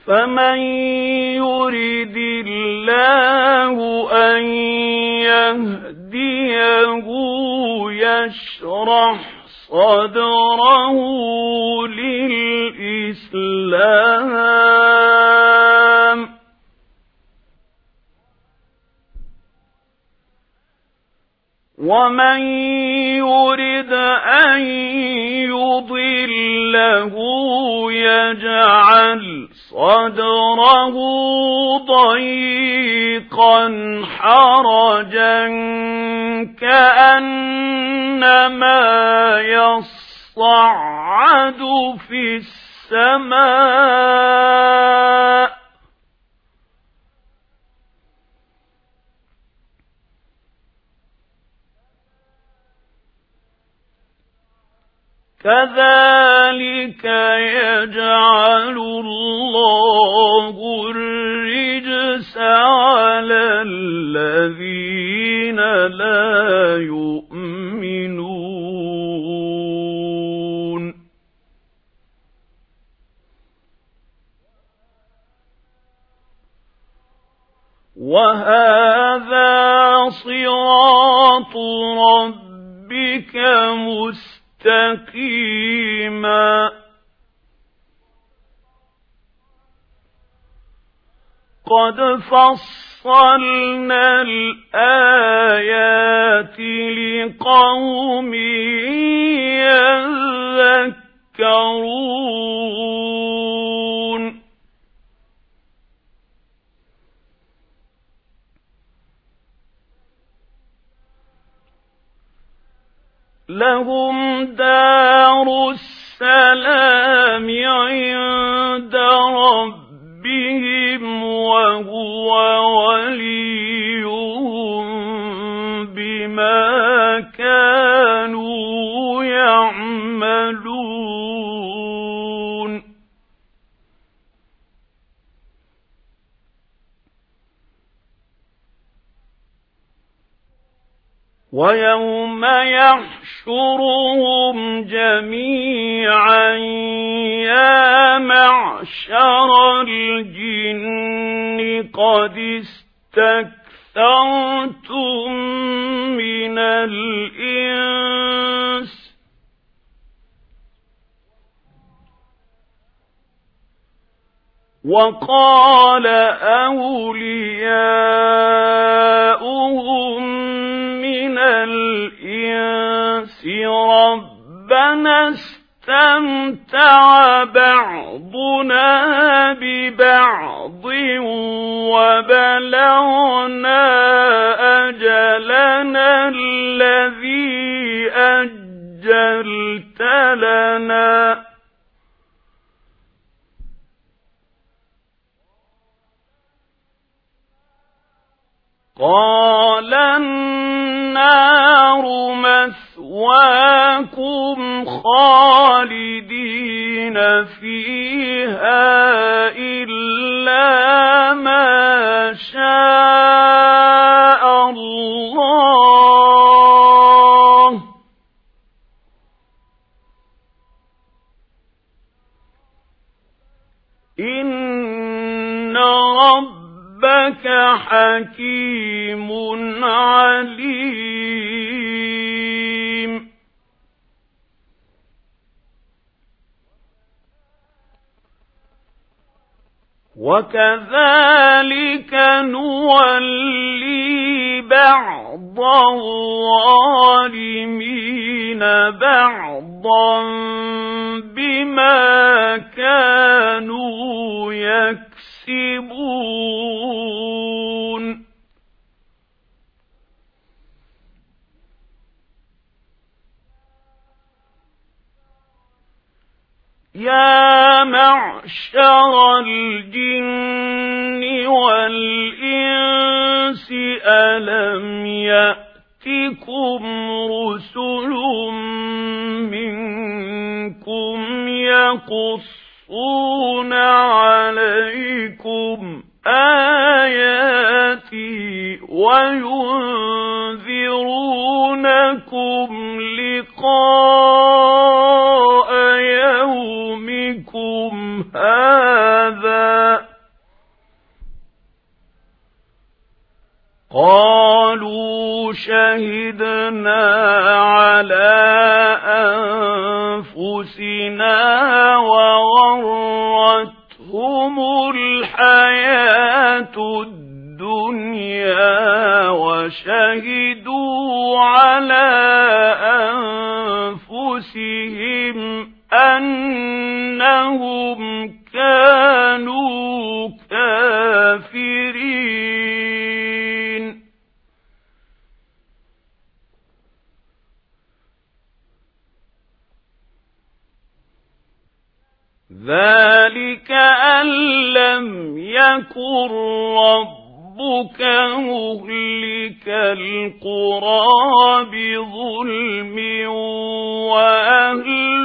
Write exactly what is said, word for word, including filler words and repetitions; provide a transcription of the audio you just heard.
فمن يرد الله أن يهديه يشرح صدره للإسلام ومن يرد أن يضله يجعل صدره ضيقا حرجا كأنما يصعد في السماء كذلك يجعل الله الرجس على الذين لا يؤمنون وهذا صراط ربك مستقيما مستقيما قد فصلنا الآيات لقوم يذكرون لهم دار السلام عند ربهم وهو وليهم بما كانوا يعملون ويوم يحشرهم جميعا يا معشر الجن قد استكثرتم من الإنس وقال أولياؤهم من الإنس ربنا استمتع بعضنا ببعض وبلغنا أجلنا الذي أجلت لنا قال النار مثواكم خالدين فيها إلا ما شاء الله إن ربك حكيم عليم وكذلك نولي بعض الظالمين بعضا بما كانوا يكسبون يا معشر الجن والإنس ألم يأتكم رسل منكم يقصون عليكم آياتي وينذرونكم لقاء يومكم هذا قالوا شهدنا على أنفسنا وغرتهم الحياة الدنيا وشهدوا على أنفسهم أنهم كانوا كافرين ذلك أن لم يكن ربك مهلك القرى بظلم وأهل